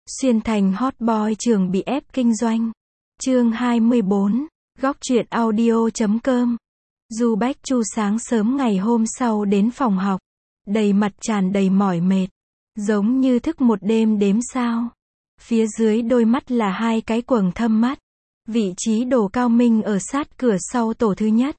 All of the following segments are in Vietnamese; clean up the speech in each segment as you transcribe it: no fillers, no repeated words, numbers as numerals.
Xuyên thành hot boy trường bị ép kinh doanh. Chương 24, góc truyện audio.com. Du Bách Chu sáng sớm ngày hôm sau đến phòng học, đầy mặt tràn đầy mỏi mệt, giống như thức một đêm đếm sao. Phía dưới đôi mắt là hai cái quầng thâm mắt. Vị trí Đồ Cao Minh ở sát cửa sau tổ thứ nhất.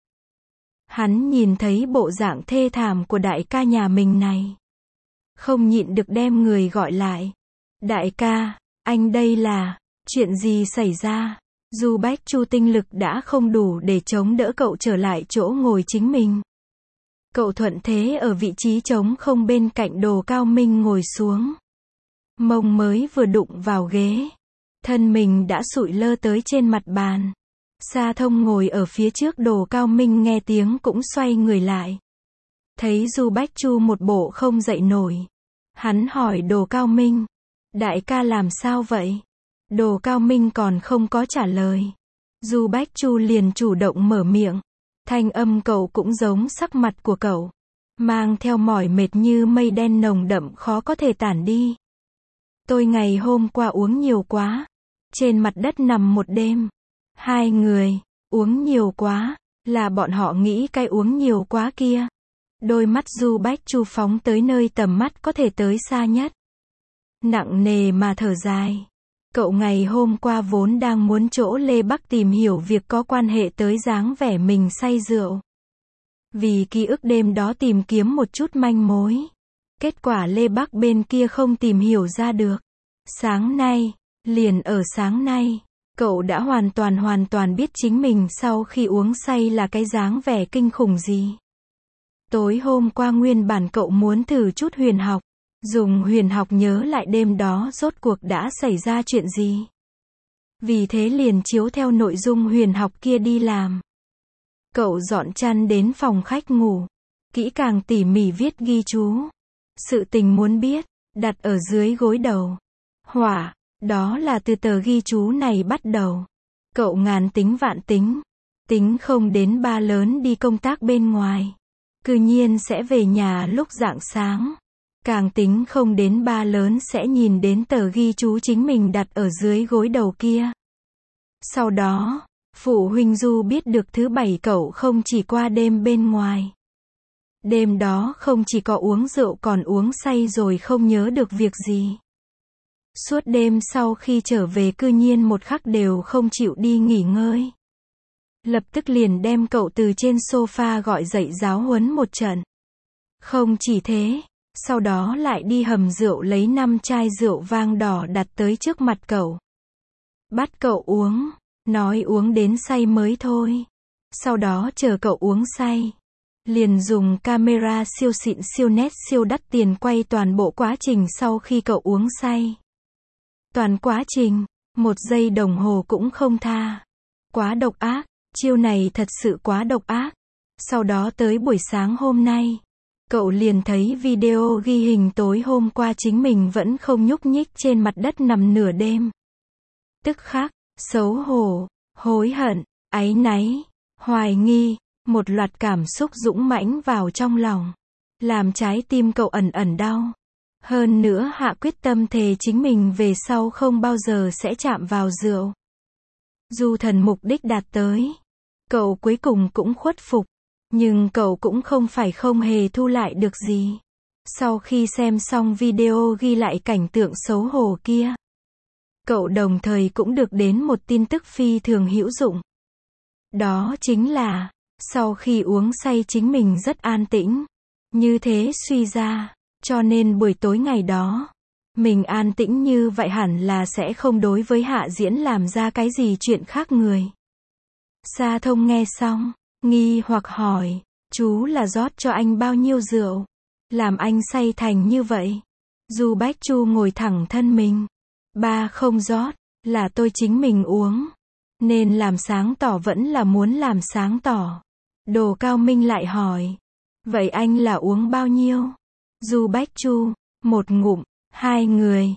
Hắn nhìn thấy bộ dạng thê thảm của đại ca nhà mình này, không nhịn được đem người gọi lại. Đại ca, anh đây là, chuyện gì xảy ra? Du Bách Chu tinh lực đã không đủ để chống đỡ cậu trở lại chỗ ngồi chính mình. Cậu thuận thế ở vị trí trống không bên cạnh Đồ Cao Minh ngồi xuống. Mông mới vừa đụng vào ghế, thân mình đã sụi lơ tới trên mặt bàn. Sa Thông ngồi ở phía trước Đồ Cao Minh nghe tiếng cũng xoay người lại. Thấy Du Bách Chu một bộ không dậy nổi. Hắn hỏi Đồ Cao Minh, đại ca làm sao vậy? Đồ Cao Minh còn không có trả lời. Du Bách Chu liền chủ động mở miệng. Thanh âm cậu cũng giống sắc mặt của cậu, mang theo mỏi mệt như mây đen nồng đậm khó có thể tản đi. Tôi ngày hôm qua uống nhiều quá, trên mặt đất nằm một đêm. Hai người, uống nhiều quá, là bọn họ nghĩ cái uống nhiều quá kia. Đôi mắt Du Bách Chu phóng tới nơi tầm mắt có thể tới xa nhất. Nặng nề mà thở dài. Cậu ngày hôm qua vốn đang muốn chỗ Lê Bắc tìm hiểu việc có quan hệ tới dáng vẻ mình say rượu. Vì ký ức đêm đó tìm kiếm một chút manh mối. Kết quả Lê Bắc bên kia không tìm hiểu ra được. Sáng nay, liền ở sáng nay, cậu đã hoàn toàn biết chính mình sau khi uống say là cái dáng vẻ kinh khủng gì. Tối hôm qua nguyên bản cậu muốn thử chút huyền học, dùng huyền học nhớ lại đêm đó rốt cuộc đã xảy ra chuyện gì. Vì thế liền chiếu theo nội dung huyền học kia đi làm. Cậu dọn chăn đến phòng khách ngủ, kỹ càng tỉ mỉ viết ghi chú. Sự tình muốn biết, đặt ở dưới gối đầu. Hỏa, đó là từ tờ ghi chú này bắt đầu. Cậu ngàn tính vạn tính, tính không đến ba lớn đi công tác bên ngoài, cư nhiên sẽ về nhà lúc rạng sáng. Càng tính không đến ba lớn sẽ nhìn đến tờ ghi chú chính mình đặt ở dưới gối đầu kia. Sau đó, phụ huynh Du biết được thứ bảy cậu không chỉ qua đêm bên ngoài. Đêm đó không chỉ có uống rượu còn uống say rồi không nhớ được việc gì. Suốt đêm sau khi trở về cư nhiên một khắc đều không chịu đi nghỉ ngơi. Lập tức liền đem cậu từ trên sofa gọi dậy giáo huấn một trận. Không chỉ thế, sau đó lại đi hầm rượu lấy 5 chai rượu vang đỏ đặt tới trước mặt cậu. Bắt cậu uống, nói uống đến say mới thôi. Sau đó chờ cậu uống say, liền dùng camera siêu xịn siêu nét siêu đắt tiền quay toàn bộ quá trình sau khi cậu uống say. Toàn quá trình, 1 giây đồng hồ cũng không tha. Quá độc ác, chiêu này thật sự quá độc ác. Sau đó tới buổi sáng hôm nay, cậu liền thấy video ghi hình tối hôm qua chính mình vẫn không nhúc nhích trên mặt đất nằm nửa đêm. Tức khắc, xấu hổ, hối hận, áy náy, hoài nghi, một loạt cảm xúc dũng mãnh vào trong lòng, làm trái tim cậu ẩn ẩn đau. Hơn nữa hạ quyết tâm thề chính mình về sau không bao giờ sẽ chạm vào rượu. Dù thần mục đích đạt tới, cậu cuối cùng cũng khuất phục, nhưng cậu cũng không phải không hề thu lại được gì. Sau khi xem xong video ghi lại cảnh tượng xấu hổ kia, cậu đồng thời cũng được đến một tin tức phi thường hữu dụng. Đó chính là, sau khi uống say chính mình rất an tĩnh. Như thế suy ra, cho nên buổi tối ngày đó, mình an tĩnh như vậy hẳn là sẽ không đối với Hạ Diễn làm ra cái gì chuyện khác người. Sa Thông nghe xong, nghi hoặc hỏi, chú là rót cho anh bao nhiêu rượu, làm anh say thành như vậy? Du Bách Chu ngồi thẳng thân mình. Ba không rót, là tôi chính mình uống. Nên làm sáng tỏ vẫn là muốn làm sáng tỏ. Đồ Cao Minh lại hỏi, vậy anh là uống bao nhiêu? Du Bách Chu, 1 ngụm, 2 người,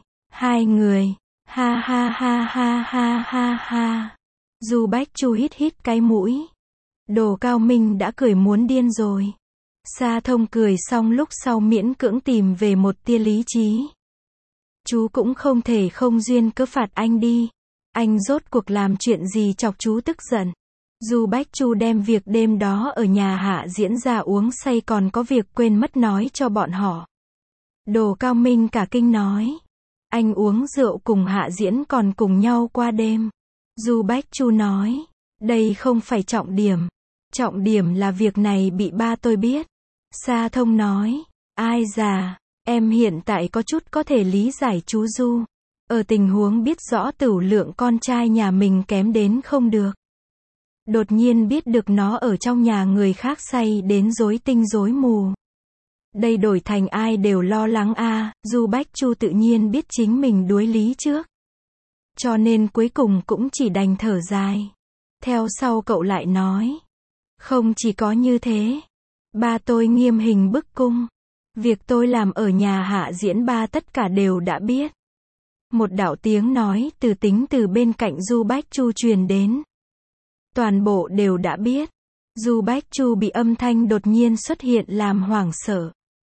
ha ha ha ha ha ha ha. Du Bách Chu hít cái mũi. Đồ Cao Minh đã cười muốn điên rồi. Sa Thông cười xong lúc sau miễn cưỡng tìm về một tia lý trí. Chú cũng không thể không duyên cớ phạt anh đi. Anh rốt cuộc làm chuyện gì chọc chú tức giận. Du Bách Chu đem việc đêm đó ở nhà Hạ Diễn ra uống say còn có việc quên mất nói cho bọn họ. Đồ Cao Minh cả kinh nói. Anh uống rượu cùng Hạ Diễn còn cùng nhau qua đêm. Du Bách Chu nói. Đây không phải trọng điểm. Trọng điểm là việc này bị ba tôi biết. Sa Thông nói. Ai già, em hiện tại có chút có thể lý giải chú Du. Ở tình huống biết rõ tửu lượng con trai nhà mình kém đến không được. Đột nhiên biết được nó ở trong nhà người khác say đến rối tinh rối mù. Đây đổi thành ai đều lo lắng a. Du Bách Chu tự nhiên biết chính mình đuối lý trước. Cho nên cuối cùng cũng chỉ đành thở dài. Theo sau cậu lại nói. Không chỉ có như thế. Ba tôi nghiêm hình bức cung. Việc tôi làm ở nhà Hạ Diễn ba tất cả đều đã biết. Một đạo tiếng nói từ tính từ bên cạnh Du Bách Chu truyền đến. Toàn bộ đều đã biết. Du Bách Chu bị âm thanh đột nhiên xuất hiện làm hoảng sợ.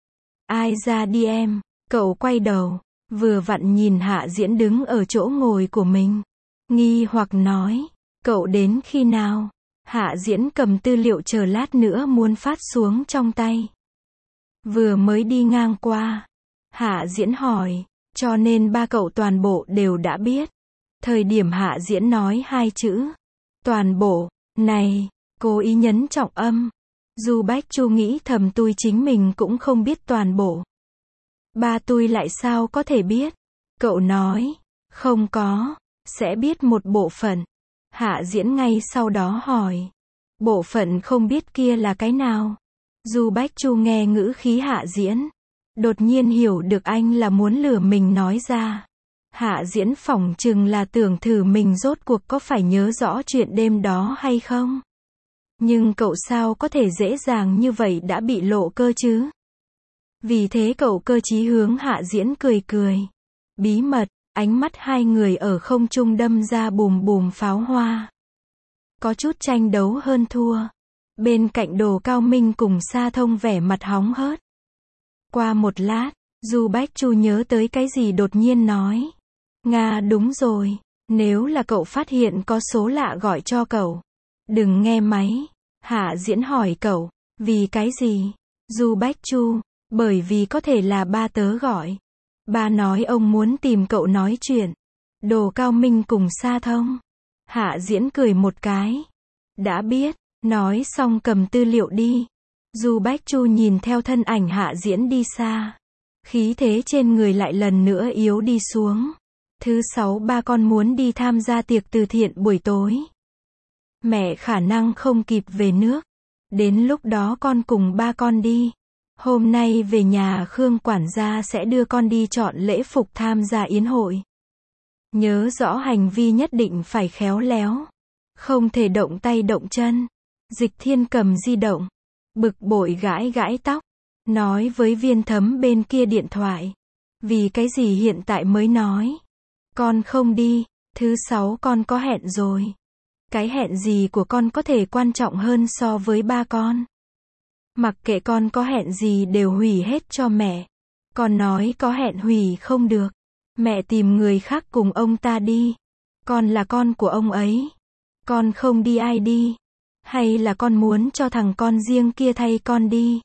Ai ra đi em. Cậu quay đầu. Vừa vặn nhìn Hạ Diễn đứng ở chỗ ngồi của mình. Nghi hoặc nói. Cậu đến khi nào? Hạ Diễn cầm tư liệu chờ lát nữa muốn phát xuống trong tay. Vừa mới đi ngang qua. Hạ Diễn hỏi. Cho nên ba cậu toàn bộ đều đã biết. Thời điểm Hạ Diễn nói hai chữ. Toàn bộ. Này. Cố ý nhấn trọng âm. Du Bách Chu nghĩ thầm tôi chính mình cũng không biết toàn bộ. Ba tôi lại sao có thể biết? Cậu nói. Không có. Sẽ biết một bộ phận. Hạ Diễn ngay sau đó hỏi. Bộ phận không biết kia là cái nào? Du Bách Chu nghe ngữ khí Hạ Diễn. Đột nhiên hiểu được anh là muốn lừa mình nói ra. Hạ Diễn phỏng chừng là tưởng thử mình rốt cuộc có phải nhớ rõ chuyện đêm đó hay không. Nhưng cậu sao có thể dễ dàng như vậy đã bị lộ cơ chứ? Vì thế cậu cơ trí hướng Hạ Diễn cười cười. Bí mật, ánh mắt hai người ở không trung đâm ra bùm bùm pháo hoa. Có chút tranh đấu hơn thua. Bên cạnh Đồ Cao Minh cùng Sa Thông vẻ mặt hóng hớt. Qua một lát, Du Bách Chu nhớ tới cái gì đột nhiên nói. Nga đúng rồi, nếu là cậu phát hiện có số lạ gọi cho cậu. Đừng nghe máy. Hạ Diễn hỏi cậu, vì cái gì? Du Bách Chu, bởi vì có thể là ba tớ gọi. Ba nói ông muốn tìm cậu nói chuyện. Đồ Cao Minh cùng Sa Thông. Hạ Diễn cười một cái. Đã biết, nói xong cầm tư liệu đi. Du Bách Chu nhìn theo thân ảnh Hạ Diễn đi xa. Khí thế trên người lại lần nữa yếu đi xuống. Thứ sáu ba con muốn đi tham gia tiệc từ thiện buổi tối. Mẹ khả năng không kịp về nước. Đến lúc đó con cùng ba con đi. Hôm nay về nhà Khương quản gia sẽ đưa con đi chọn lễ phục tham gia yến hội. Nhớ rõ hành vi nhất định phải khéo léo. Không thể động tay động chân. Dịch Thiên cầm di động. Bực bội gãi gãi tóc. Nói với Viên Thấm bên kia điện thoại. Vì cái gì hiện tại mới nói. Con không đi. Thứ sáu con có hẹn rồi. Cái hẹn gì của con có thể quan trọng hơn so với ba con. Mặc kệ con có hẹn gì đều hủy hết cho mẹ. Con nói có hẹn hủy không được. Mẹ tìm người khác cùng ông ta đi. Con là con của ông ấy. Con không đi ai đi. Hay là con muốn cho thằng con riêng kia thay con đi.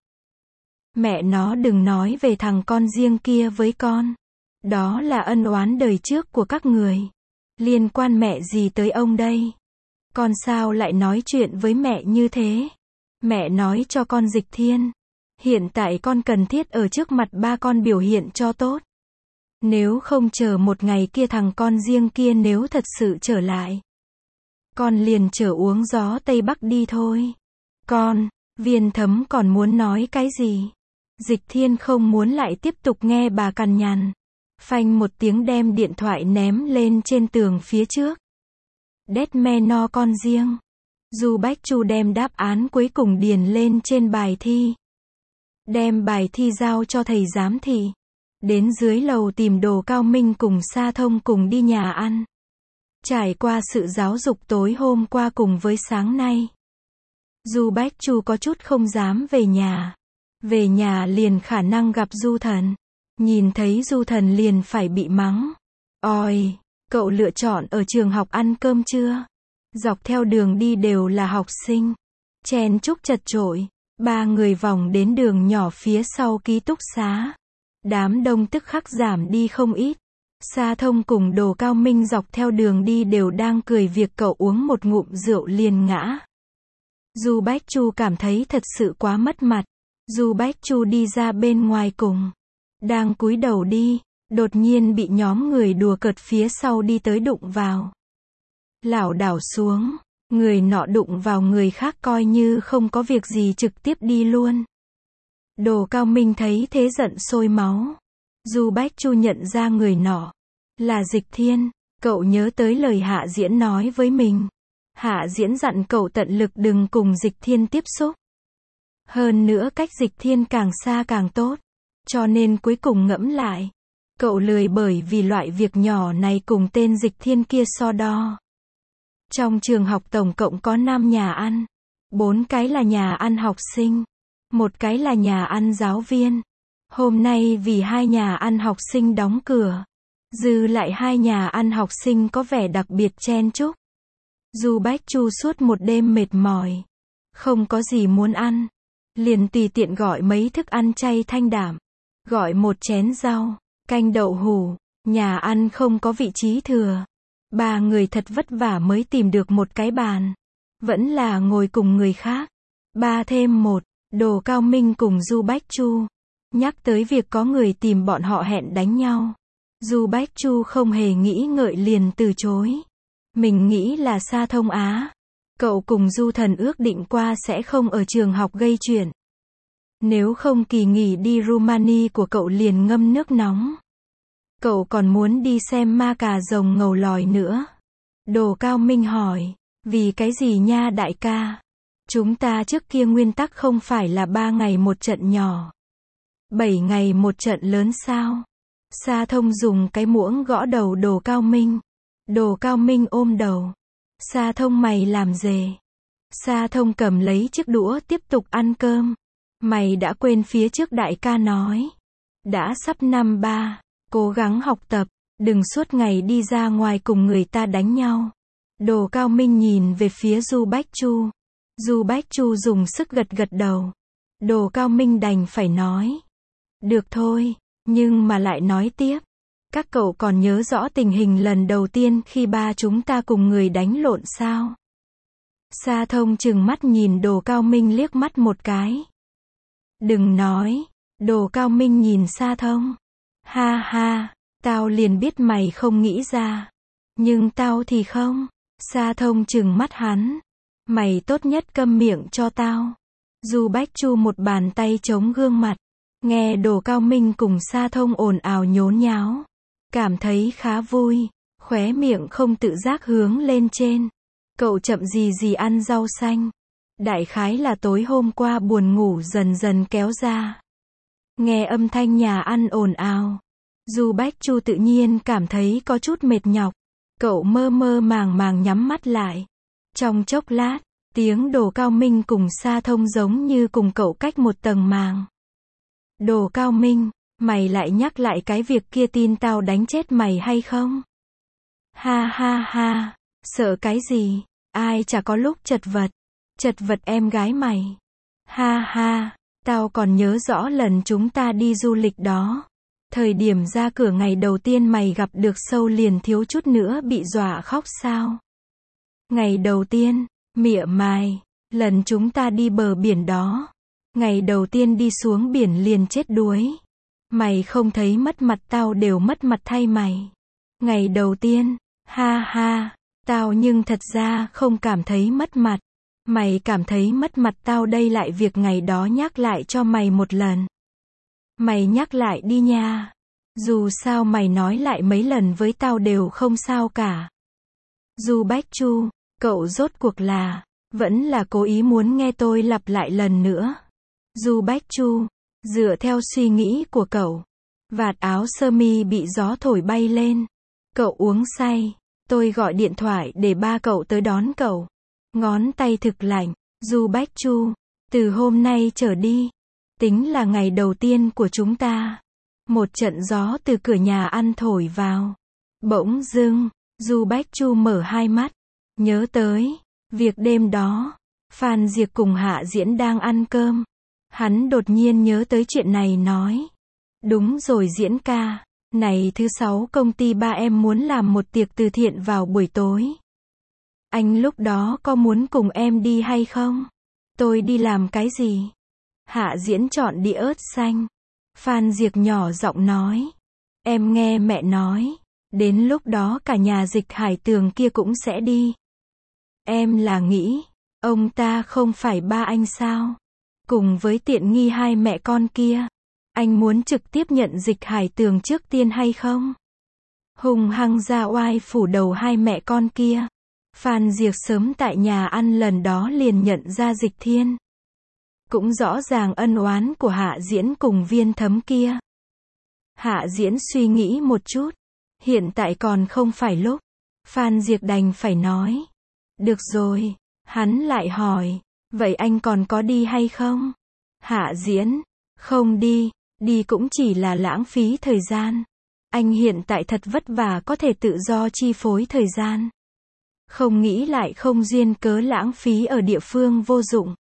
Mẹ nó đừng nói về thằng con riêng kia với con. Đó là ân oán đời trước của các người. Liên quan mẹ gì tới ông đây? Con sao lại nói chuyện với mẹ như thế? Mẹ nói cho con Dịch Thiên. Hiện tại con cần thiết ở trước mặt ba con biểu hiện cho tốt. Nếu không chờ một ngày kia thằng con riêng kia nếu thật sự trở lại. Con liền chở uống gió Tây Bắc đi thôi. Con, Viên Thấm còn muốn nói cái gì? Dịch Thiên không muốn lại tiếp tục nghe bà cằn nhằn. Phanh một tiếng đem điện thoại ném lên trên tường phía trước. Đét me no con riêng. Du Bách Chu đem đáp án cuối cùng điền lên trên bài thi. Đem bài thi giao cho thầy giám thị. Đến dưới lầu tìm Đồ Cao Minh cùng Sa Thông cùng đi nhà ăn. Trải qua sự giáo dục tối hôm qua cùng với sáng nay. Du Bách Chu có chút không dám về nhà. Về nhà liền khả năng gặp Du Thần. Nhìn thấy Du Thần liền phải bị mắng. Ôi, cậu lựa chọn ở trường học ăn cơm chưa? Dọc theo đường đi đều là học sinh. Chen chúc chật chội. Ba người vòng đến đường nhỏ phía sau ký túc xá. Đám đông tức khắc giảm đi không ít. Sa Thông cùng Đồ Cao Minh dọc theo đường đi đều đang cười việc cậu uống một ngụm rượu liền ngã. Du Bách Chu cảm thấy thật sự quá mất mặt. Du Bách Chu đi ra bên ngoài cùng. Đang cúi đầu đi, đột nhiên bị nhóm người đùa cợt phía sau đi tới đụng vào. Lảo đảo xuống, người nọ đụng vào người khác coi như không có việc gì trực tiếp đi luôn. Đồ Cao Minh thấy thế giận sôi máu. Du Bách Chu nhận ra người nọ là Dịch Thiên, cậu nhớ tới lời Hạ Diễn nói với mình. Hạ Diễn dặn cậu tận lực đừng cùng Dịch Thiên tiếp xúc. Hơn nữa cách Dịch Thiên càng xa càng tốt. Cho nên cuối cùng ngẫm lại, cậu lười bởi vì loại việc nhỏ này cùng tên Dịch Thiên kia so đo. Trong trường học tổng cộng có 5 nhà ăn. 4 cái là nhà ăn học sinh. 1 cái là nhà ăn giáo viên. Hôm nay vì 2 nhà ăn học sinh đóng cửa. Dư lại 2 nhà ăn học sinh có vẻ đặc biệt chen chúc. Du Bách Chu suốt một đêm mệt mỏi. Không có gì muốn ăn. Liền tùy tiện gọi mấy thức ăn chay thanh đạm. Gọi một chén rau, canh đậu hủ. Nhà ăn không có vị trí thừa. 3 người thật vất vả mới tìm được một cái bàn. Vẫn là ngồi cùng người khác. 3 thêm 1, Đồ Cao Minh cùng Du Bách Chu. Nhắc tới việc có người tìm bọn họ hẹn đánh nhau. Du Bách Chu không hề nghĩ ngợi liền từ chối. Mình nghĩ là Sa Thông á. Cậu cùng Du Thần ước định qua sẽ không ở trường học gây chuyện. Nếu không kỳ nghỉ đi Rumani của cậu liền ngâm nước nóng. Cậu còn muốn đi xem ma cà rồng ngầu lòi nữa. Đồ Cao Minh hỏi, vì cái gì nha đại ca? Chúng ta trước kia nguyên tắc không phải là 3 ngày một trận nhỏ. 7 ngày một trận lớn sao? Sa Thông dùng cái muỗng gõ đầu Đồ Cao Minh. Đồ Cao Minh ôm đầu. Sa Thông mày làm gì? Sa Thông cầm lấy chiếc đũa tiếp tục ăn cơm. Mày đã quên phía trước đại ca nói. Đã sắp năm 3, cố gắng học tập, đừng suốt ngày đi ra ngoài cùng người ta đánh nhau. Đồ Cao Minh nhìn về phía Du Bách Chu. Du Bách Chu dùng sức gật gật đầu. Đồ Cao Minh đành phải nói. Được thôi, nhưng mà lại nói tiếp. Các cậu còn nhớ rõ tình hình lần đầu tiên khi ba chúng ta cùng người đánh lộn sao? Sa Thông trừng mắt nhìn Đồ Cao Minh liếc mắt một cái. Đừng nói. Đồ Cao Minh nhìn Sa Thông. Ha ha, tao liền biết mày không nghĩ ra. Nhưng tao thì không. Sa Thông trừng mắt hắn. Mày tốt nhất câm miệng cho tao. Du Bách Chu một bàn tay chống gương mặt. Nghe Đồ Cao Minh cùng Sa Thông ồn ào nhốn nháo. Cảm thấy khá vui. Khóe miệng không tự giác hướng lên trên. Cậu chậm gì ăn rau xanh. Đại khái là tối hôm qua buồn ngủ dần dần kéo ra. Nghe âm thanh nhà ăn ồn ào. Du Bách Chu tự nhiên cảm thấy có chút mệt nhọc. Cậu mơ mơ màng nhắm mắt lại. Trong chốc lát, tiếng Đồ Cao Minh cùng Sa Thông giống như cùng cậu cách một tầng màng. Đồ Cao Minh, mày lại nhắc lại cái việc kia tin tao đánh chết mày hay không? Ha ha ha, sợ cái gì? Ai chả có lúc chật vật. Chật vật em gái mày. Ha ha, tao còn nhớ rõ lần chúng ta đi du lịch đó. Thời điểm ra cửa ngày đầu tiên mày gặp được sâu liền thiếu chút nữa bị dọa khóc sao? Ngày đầu tiên, mỉa mai, lần chúng ta đi bờ biển đó. Ngày đầu tiên đi xuống biển liền chết đuối. Mày không thấy mất mặt tao đều mất mặt thay mày. Ngày đầu tiên, ha ha, tao nhưng thật ra không cảm thấy mất mặt. Mày cảm thấy mất mặt tao đây lại việc ngày đó nhắc lại cho mày một lần. Mày nhắc lại đi nha. Dù sao mày nói lại mấy lần với tao đều không sao cả. Du Bách Chu, cậu rốt cuộc là, vẫn là cố ý muốn nghe tôi lặp lại lần nữa. Du Bách Chu, dựa theo suy nghĩ của cậu, vạt áo sơ mi bị gió thổi bay lên. Cậu uống say, tôi gọi điện thoại để ba cậu tới đón cậu. Ngón tay thực lạnh. Du Bách Chu, từ hôm nay trở đi, tính là ngày đầu tiên của chúng ta. Một trận gió từ cửa nhà ăn thổi vào. Bỗng dưng, Du Bách Chu mở hai mắt. Nhớ tới việc đêm đó, Phan Diệp cùng Hạ Diễn đang ăn cơm. Hắn đột nhiên nhớ tới chuyện này nói. Đúng rồi Diễn ca, này thứ sáu công ty ba em muốn làm một tiệc từ thiện vào buổi tối. Anh lúc đó có muốn cùng em đi hay không? Tôi đi làm cái gì? Hạ Diễn chọn đĩa ớt xanh. Phan Diệp nhỏ giọng nói. Em nghe mẹ nói, đến lúc đó cả nhà Dịch Hải Tường kia cũng sẽ đi. Em là nghĩ, ông ta không phải ba anh sao? Cùng với tiện nghi hai mẹ con kia, anh muốn trực tiếp nhận Dịch Hải Tường trước tiên hay không? Hùng hăng ra oai phủ đầu hai mẹ con kia. Phan Diệp sớm tại nhà ăn lần đó liền nhận ra Dịch Thiên. Cũng rõ ràng ân oán của Hạ Diễn cùng Viên Thấm kia. Hạ Diễn suy nghĩ một chút. Hiện tại còn không phải lúc. Phan Diệp đành phải nói. Được rồi. Hắn lại hỏi. Vậy anh còn có đi hay không? Hạ Diễn. Không đi. Đi cũng chỉ là lãng phí thời gian. Anh hiện tại thật vất vả có thể tự do chi phối thời gian. Không nghĩ lại không duyên cớ lãng phí ở địa phương vô dụng.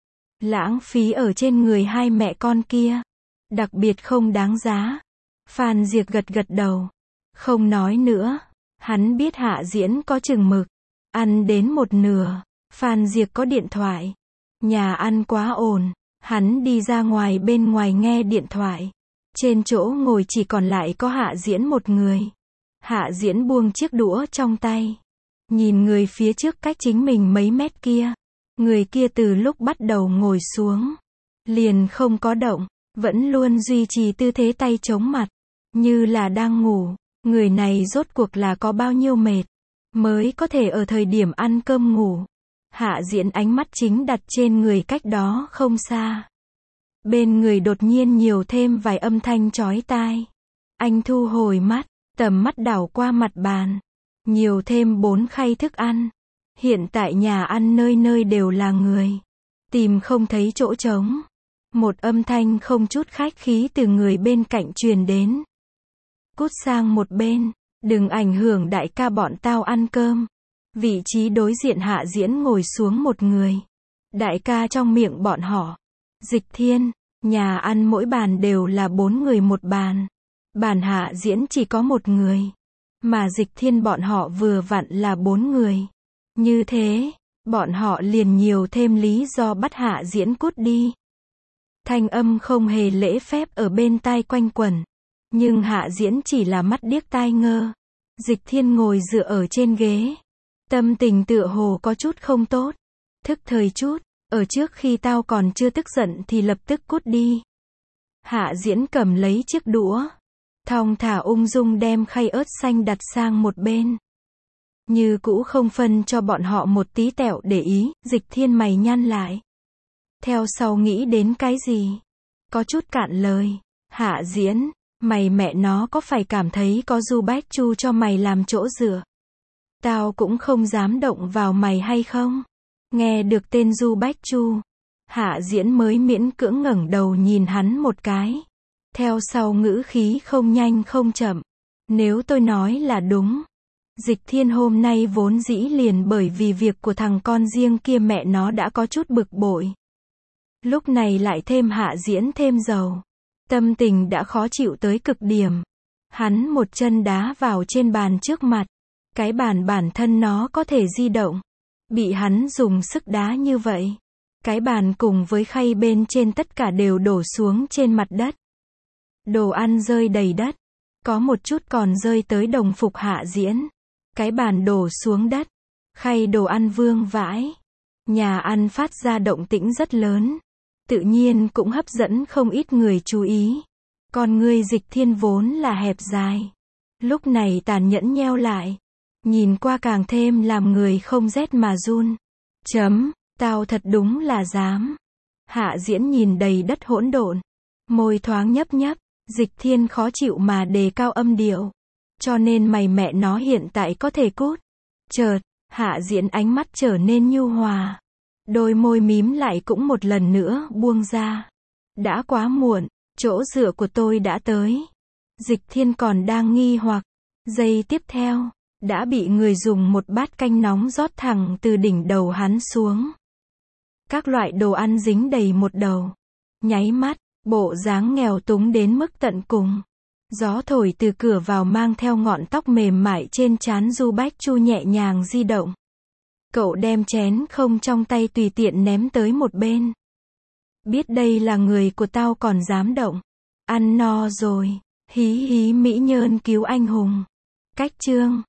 Lãng phí ở trên người hai mẹ con kia. Đặc biệt không đáng giá. Phan Diệp gật gật đầu. Không nói nữa. Hắn biết Hạ Diễn có chừng mực. Ăn đến một nửa. Phan Diệp có điện thoại. Nhà ăn quá ồn. Hắn đi ra ngoài bên ngoài nghe điện thoại. Trên chỗ ngồi chỉ còn lại có Hạ Diễn một người. Hạ Diễn buông chiếc đũa trong tay. Nhìn người phía trước cách chính mình mấy mét kia. Người kia từ lúc bắt đầu ngồi xuống, liền không có động, vẫn luôn duy trì tư thế tay chống mặt, như là đang ngủ. Người này rốt cuộc là có bao nhiêu mệt, mới có thể ở thời điểm ăn cơm ngủ. Hạ Diễn ánh mắt chính đặt trên người cách đó không xa. Bên người đột nhiên nhiều thêm vài âm thanh chói tai. Anh thu hồi mắt, tầm mắt đảo qua mặt bàn. Nhiều thêm 4 khay thức ăn. Hiện tại nhà ăn nơi nơi đều là người. Tìm không thấy chỗ trống. Một âm thanh không chút khách khí từ người bên cạnh truyền đến. Cút sang một bên. Đừng ảnh hưởng đại ca bọn tao ăn cơm. Vị trí đối diện Hạ Diễn ngồi xuống một người. Đại ca trong miệng bọn họ. Dịch Thiên. Nhà ăn mỗi bàn đều là 4 người một bàn. Bàn Hạ Diễn chỉ có một người. Mà Dịch Thiên bọn họ vừa vặn là 4 người. Như thế, bọn họ liền nhiều thêm lý do bắt Hạ Diễn cút đi. Thanh âm không hề lễ phép ở bên tai quanh quẩn. Nhưng Hạ Diễn chỉ là mắt điếc tai ngơ. Dịch Thiên ngồi dựa ở trên ghế. Tâm tình tựa hồ có chút không tốt. Thức thời chút, ở trước khi tao còn chưa tức giận thì lập tức cút đi. Hạ Diễn cầm lấy chiếc đũa. Thong thả ung dung đem khay ớt xanh đặt sang một bên. Như cũ không phân cho bọn họ một tí tẹo để ý. Dịch Thiên mày nhăn lại. Theo sau nghĩ đến cái gì? Có chút cạn lời. Hạ Diễn, mày mẹ nó có phải cảm thấy có Du Bách Chu cho mày làm chỗ dựa? Tao cũng không dám động vào mày hay không? Nghe được tên Du Bách Chu, Hạ Diễn mới miễn cưỡng ngẩng đầu nhìn hắn một cái. Theo sau ngữ khí không nhanh không chậm. Nếu tôi nói là đúng. Dịch Thiên hôm nay vốn dĩ liền bởi vì việc của thằng con riêng kia mẹ nó đã có chút bực bội. Lúc này lại thêm Hạ Diễn thêm dầu. Tâm tình đã khó chịu tới cực điểm. Hắn một chân đá vào trên bàn trước mặt. Cái bàn bản thân nó có thể di động. Bị hắn dùng sức đá như vậy. Cái bàn cùng với khay bên trên tất cả đều đổ xuống trên mặt đất. Đồ ăn rơi đầy đất. Có một chút còn rơi tới đồng phục Hạ Diễn. Cái bàn đổ xuống đất. Khay đồ ăn vương vãi. Nhà ăn phát ra động tĩnh rất lớn. Tự nhiên cũng hấp dẫn không ít người chú ý. Con ngươi Dịch Thiên vốn là hẹp dài. Lúc này tàn nhẫn nheo lại. Nhìn qua càng thêm làm người không rét mà run. Tao thật đúng là dám. Hạ Diễn nhìn đầy đất hỗn độn. Môi thoáng nhấp nhấp. Dịch Thiên khó chịu mà đề cao âm điệu. Cho nên mày mẹ nó hiện tại có thể cút. Chợt, Hạ Diễn ánh mắt trở nên nhu hòa. Đôi môi mím lại cũng một lần nữa buông ra. Đã quá muộn. Chỗ dựa của tôi đã tới. Dịch Thiên còn đang nghi hoặc. Giây tiếp theo, đã bị người dùng một bát canh nóng rót thẳng từ đỉnh đầu hắn xuống. Các loại đồ ăn dính đầy một đầu. Nháy mắt, bộ dáng nghèo túng đến mức tận cùng. Gió thổi từ cửa vào mang theo ngọn tóc mềm mại trên trán Du Bách Chu nhẹ nhàng di động. Cậu đem chén không trong tay tùy tiện ném tới một bên. Biết đây là người của tao còn dám động. Ăn no rồi. Hí hí mỹ nhân cứu anh hùng. Cách chương